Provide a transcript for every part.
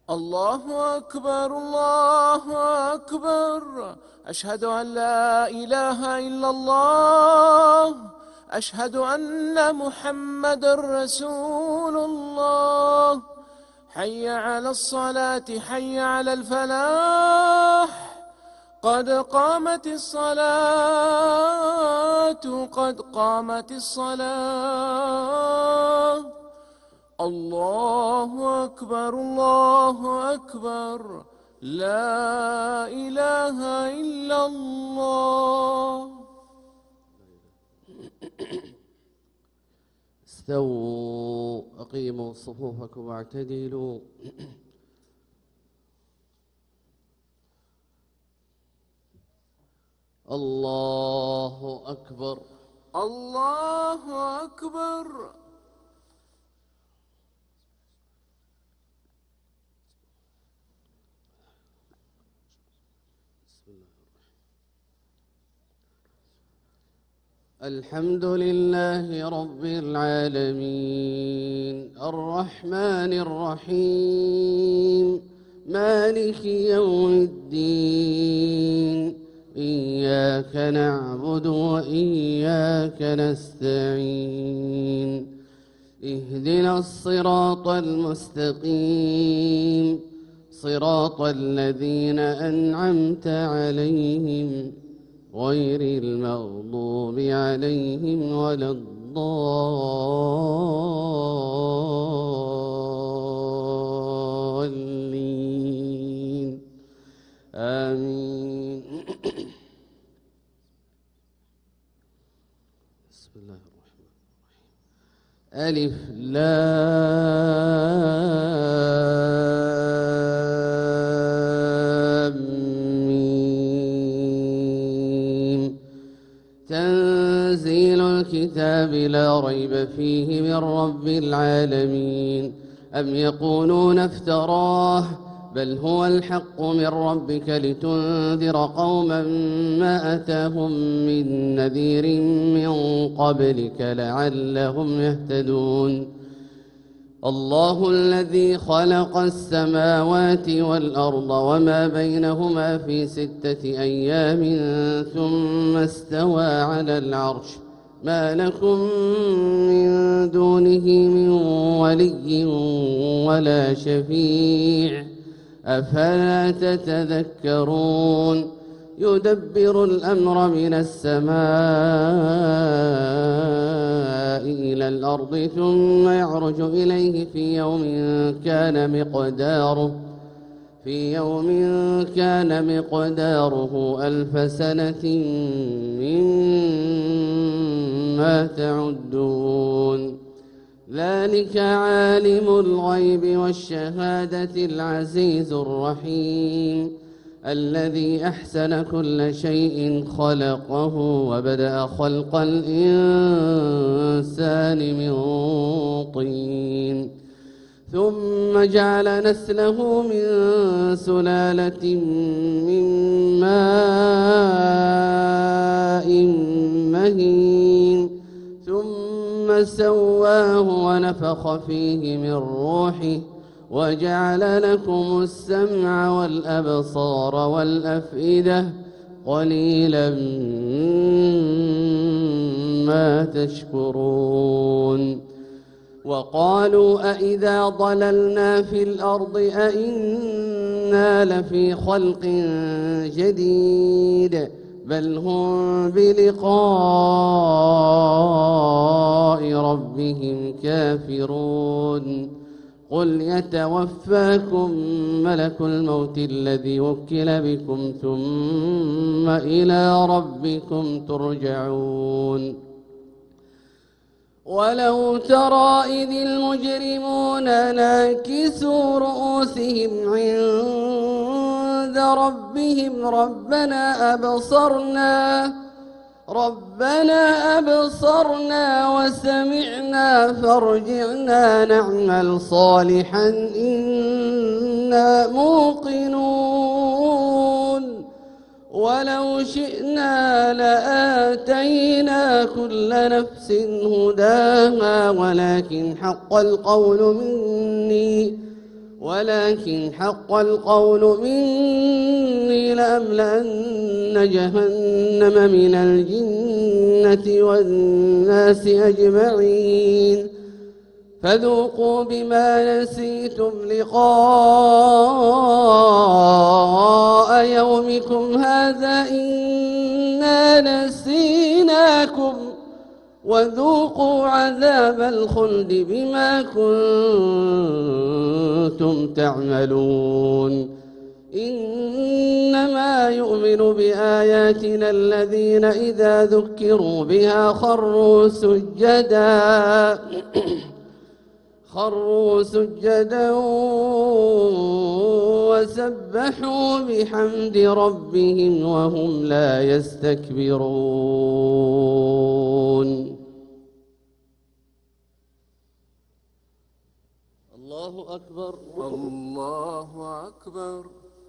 الله أكبر الله أكبر. أشهد أن لا إله إلا الله. أشهد أن محمد رسول الله. حي على الصلاة حي على الفلاح. قد قامت الصلاة قد قامت الصلاة. الله أكبر الله أكبر. لا إله إلا الله. استووا أقيموا صفوفكم واعتدلوا. الله أكبر الله أكبر. الحمد لله رب العالمين الرحمن الرحيم مالك يوم الدين. إياك نعبد وإياك نستعين. اهدنا الصراط المستقيم صراط الذين أنعمت عليهم غير المغضوب عليهم ولا الضالين. آمين. بسم الله الرحمن الرحيم. ألف لام ميم. تنزيل الكتاب لا ريب فيه من رب العالمين. أم يقولون افتراه بل هو الحق من ربك لتنذر قوما ما أتاهم من نذير من قبلك لعلهم يهتدون. الله الذي خلق السماوات والأرض وما بينهما في 6 أيام ثم استوى على العرش. ما لكم من دونه من ولي ولا شفيع أفلا تتذكرون. يدبر الأمر من السماء إلى الأرض ثم يعرج إليه في يوم كان مقداره 1000 سنة مما تعدون. ذلك عالم الغيب والشهادة العزيز الرحيم الذي أحسن كل شيء خلقه وبدأ خلق الإنسان من طين ثم جعل نسله من سلالة من ماء مهين ثم سواه ونفخ فيه من روحه وجعل لكم السمع والأبصار والأفئدة قليلا ما تشكرون. وقالوا أإذا ضللنا في الأرض أإنا لفي خلق جديد بل هم بلقاء ربهم كافرون. قل يتوفاكم ملك الموت الذي وكل بكم ثم إلى ربكم ترجعون. ولو ترى إذ المجرمون ناكسوا رؤوسهم عند ربهم ربنا أبصرنا وسمعنا فارجعنا نعمل صالحا إنا موقنون. ولو شئنا لآتينا كل نفس هداها ولكن حق القول ولكن حق القول مني لأملأن جهنم من الجنة والناس أجمعين فذوقوا بما نسيتم لقاء يومكم هذا إنا نسيناكم وذوقوا عذاب الخلد بما كنتم تعملون إنما يؤمن بآياتنا الذين إذا ذكروا بها خروا سجدا وسبحوا بحمد ربهم وهم لا يستكبرون. الله أكبر. الله أكبر.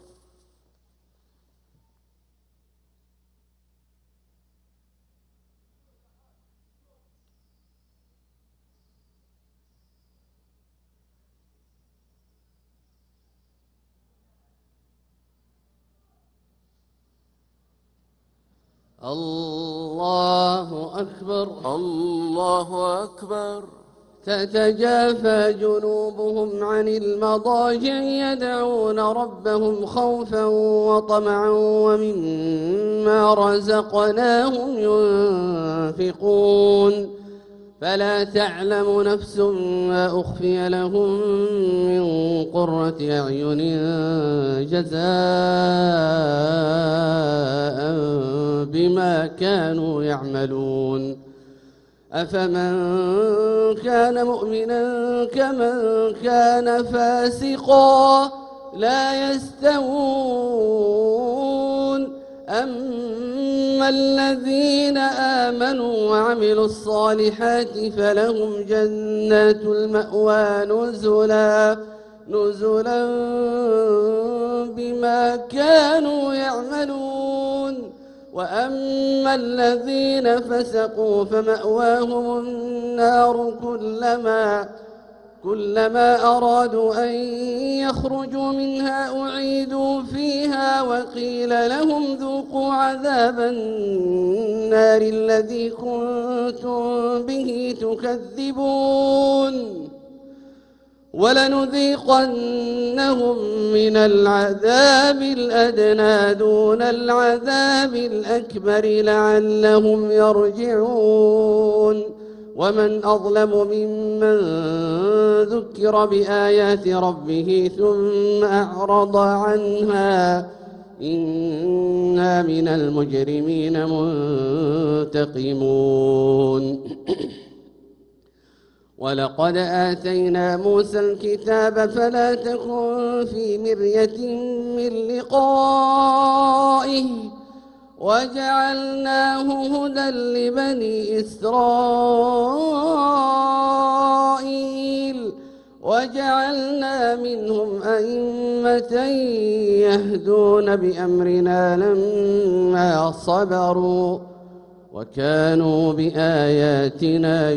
الله أكبر. الله أكبر. تتجافى جنوبهم عن المضاجع يدعون ربهم خوفا وطمعا ومما رزقناهم ينفقون فلا تعلم نفس ما أخفي لهم من قرة أعين جزاء بما كانوا يعملون أفمن كان مؤمنا كمن كان فاسقا لا يستوون أما الذين آمنوا وعملوا الصالحات فلهم جنات المأوى نزلا بما كانوا يعملون وأما الذين فسقوا فمأواهم النار كلما أرادوا أن يخرجوا منها أعيدوا فيها وقيل لهم ذوقوا عذاب النار الذي كنتم به تكذبون ولنذيقنهم من العذاب الأدنى دون العذاب الأكبر لعلهم يرجعون ومن أظلم ممن ذكر بآيات ربه ثم أعرض عنها إنا من المجرمين منتقمون ولقد آتينا موسى الكتاب فلا تكن في مرية من لقائه وجعلناه هدى لبني إسرائيل وجعلنا منهم أئمة يهدون بأمرنا لما صبروا وكانوا بآياتنا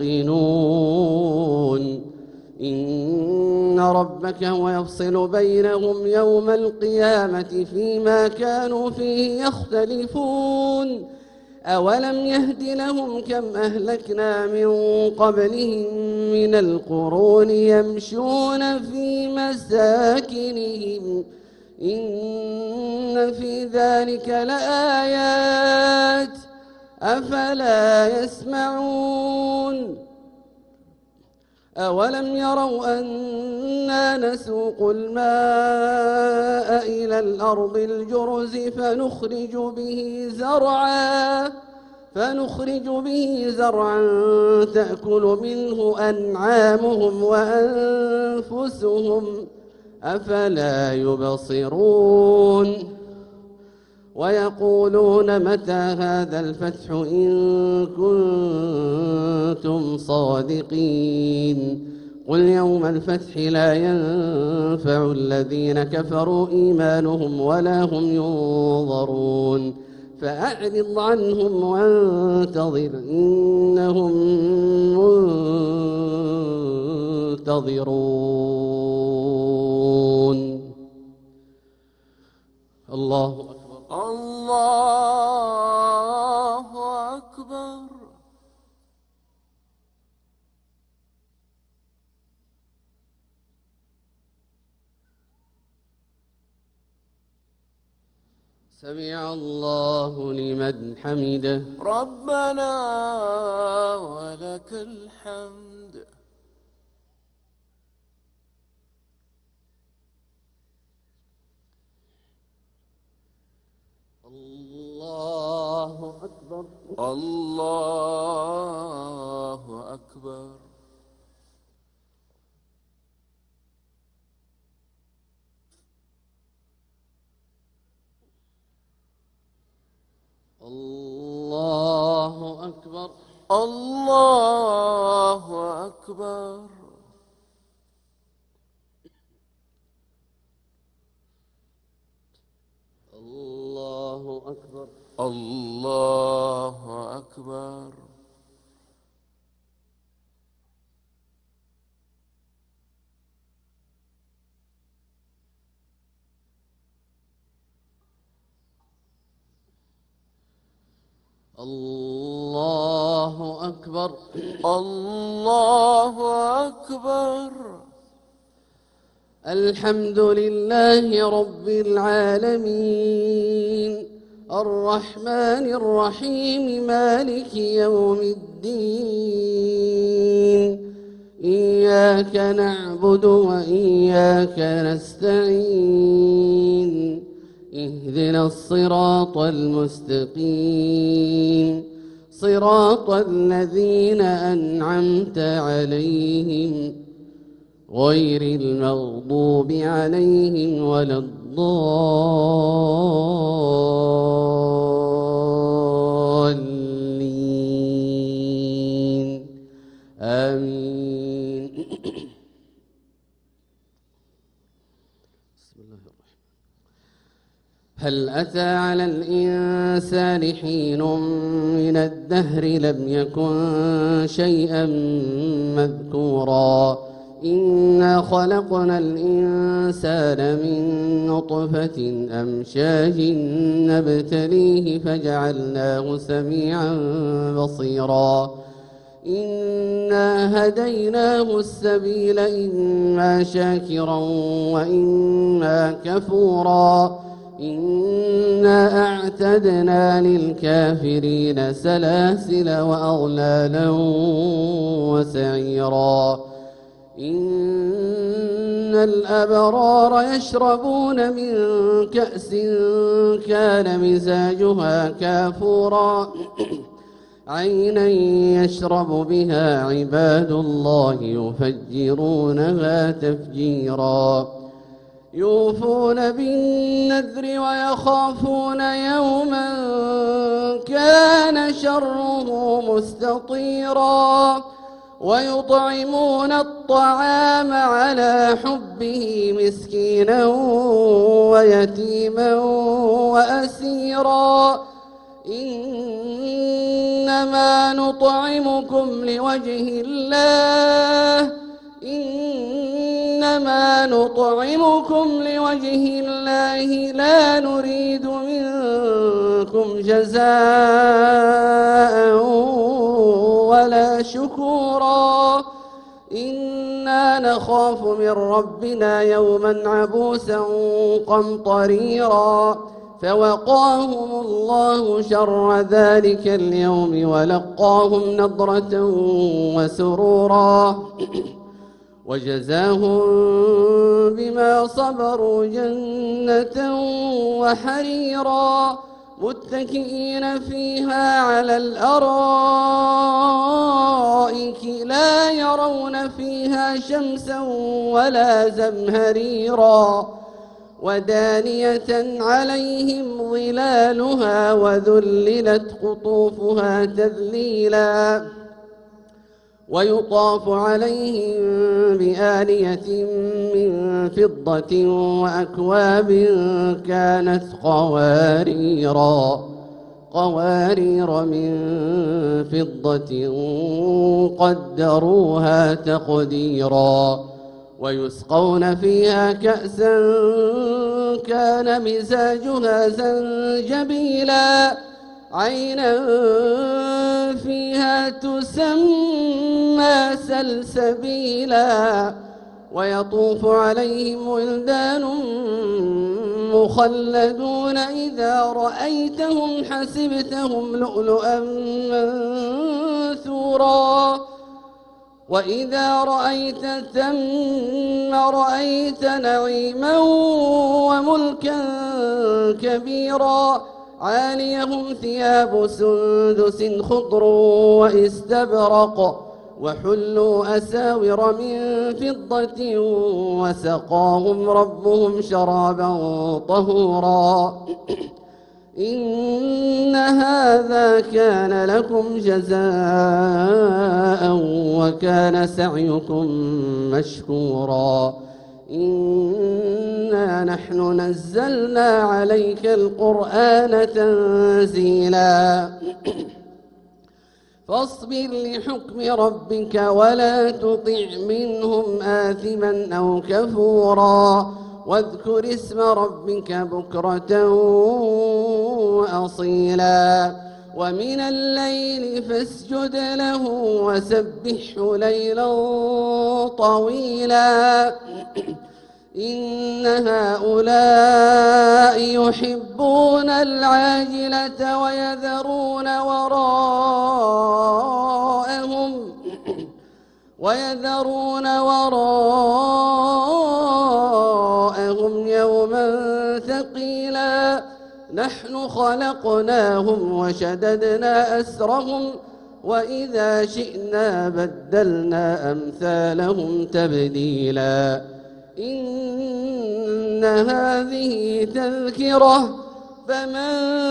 يوقنون إن ربك هو يفصل بينهم يوم القيامة فيما كانوا فيه يختلفون أولم يهد لهم كم أهلكنا من قبلهم من القرون يمشون في مساكنهم إن في ذلك لآيات أفلا يسمعون أولم يروا أنا نسوق الماء إلى الأرض الجرز فنخرج به زرعا تأكل منه أنعامهم وأنفسهم أفلا يبصرون ويقولون متى هذا الفتح إن كنتم صادقين قل يوم الفتح لا ينفع الذين كفروا إيمانهم ولا هم ينظرون فأعرض عنهم وانتظر إنهم ينتظرون. الله أكبر. الله أكبر. سمع الله لمن حمده. ربنا ولك الحمد. الله أكبر. الله أكبر. الله أكبر. الله أكبر. الله أكبر. الله أكبر. الله أكبر. الله أكبر. الحمد لله رب العالمين الرحمن الرحيم مالك يوم الدين. إياك نعبد وإياك نستعين. اهدنا الصراط المستقيم صراط الذين أنعمت عليهم غير المغضوب عليهم ولا الضالين. آمين. بسم الله الرحمن. هل أتى على الإنسان حين من الدهر لم يكن شيئا مذكورا. إنا خلقنا الإنسان من نطفة أمشاج نبتليه فجعلناه سميعا بصيرا. إنا هديناه السبيل إما شاكرا وإما كفورا. إنا أعتدنا للكافرين سلاسل وأغلالا وسعيرا. إن الأبرار يشربون من كأس كان مزاجها كافورا عينا يشرب بها عباد الله يفجرونها تفجيرا. يوفون بالنذر ويخافون يوما كان شره مستطيرا. ويطعمون الطعام على حبه مسكينا ويتيما وأسيرا. إنما نطعمكم لوجه الله لا نريد منكم جزاء ولا شكورا. إنا نخاف من ربنا يوما عبوسا قمطريرا. فوقاهم الله شر ذلك اليوم ولقاهم نضرة وسرورا. وجزاهم بما صبروا جنة وحريرا. متكئين فيها على الأرائك لا يرون فيها شمسا ولا زمهريرا. ودانية عليهم ظلالها وذللت قطوفها تذليلا. ويطاف عليهم بآنية من فضة وأكواب كانت قواريرا. قوارير من فضة قدروها تقديرا ويسقون فيها كأسا كان مزاجها زنجبيلا عينا فيها تسمى سلسبيلا ويطوف عليهم ولدان مخلدون إذا رأيتهم حسبتهم لؤلؤا منثورا وإذا رأيت ثم رأيت نعيما وملكا كبيرا عاليهم ثياب سندس خضر واستبرق وحلوا أساور من فضة وسقاهم ربهم شرابا طهورا إن هذا كان لكم جزاء وكان سعيكم مشكورا إنا نحن نزلنا عليك القرآن تنزيلا فاصبر لحكم ربك ولا تطع منهم آثما أو كفورا واذكر اسم ربك بكرة وأصيلا ومن الليل فاسجد له وسبحه ليلا طويلا إن هؤلاء يحبون العاجلة ويذرون وراءهم يوما ثقيلا نحن خلقناهم وشددنا أسرهم وإذا شئنا بدلنا أمثالهم تبديلا إن هذه تذكرة فمن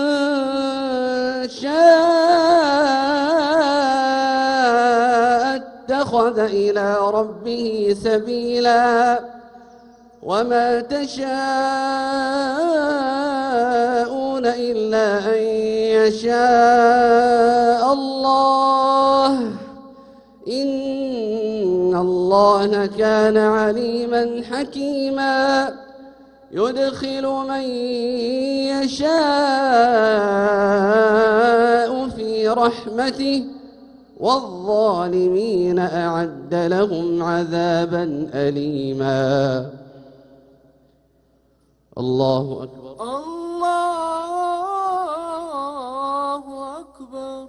شاء اتخذ إلى ربه سبيلا وما تشاءون إلا أن يشاء الله إن الله كان عليما حكيما يدخل من يشاء في رحمته والظالمين أعد لهم عذابا أليما الله أكبر الله أكبر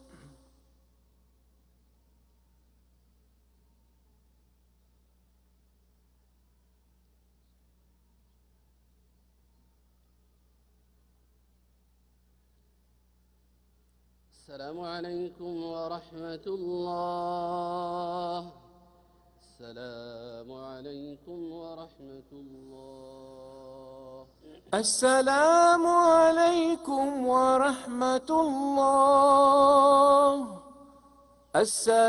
السلام عليكم ورحمة الله السلام عليكم ورحمة الله السلام عليكم ورحمة الله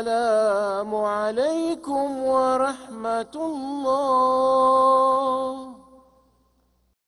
السلام عليكم ورحمة الله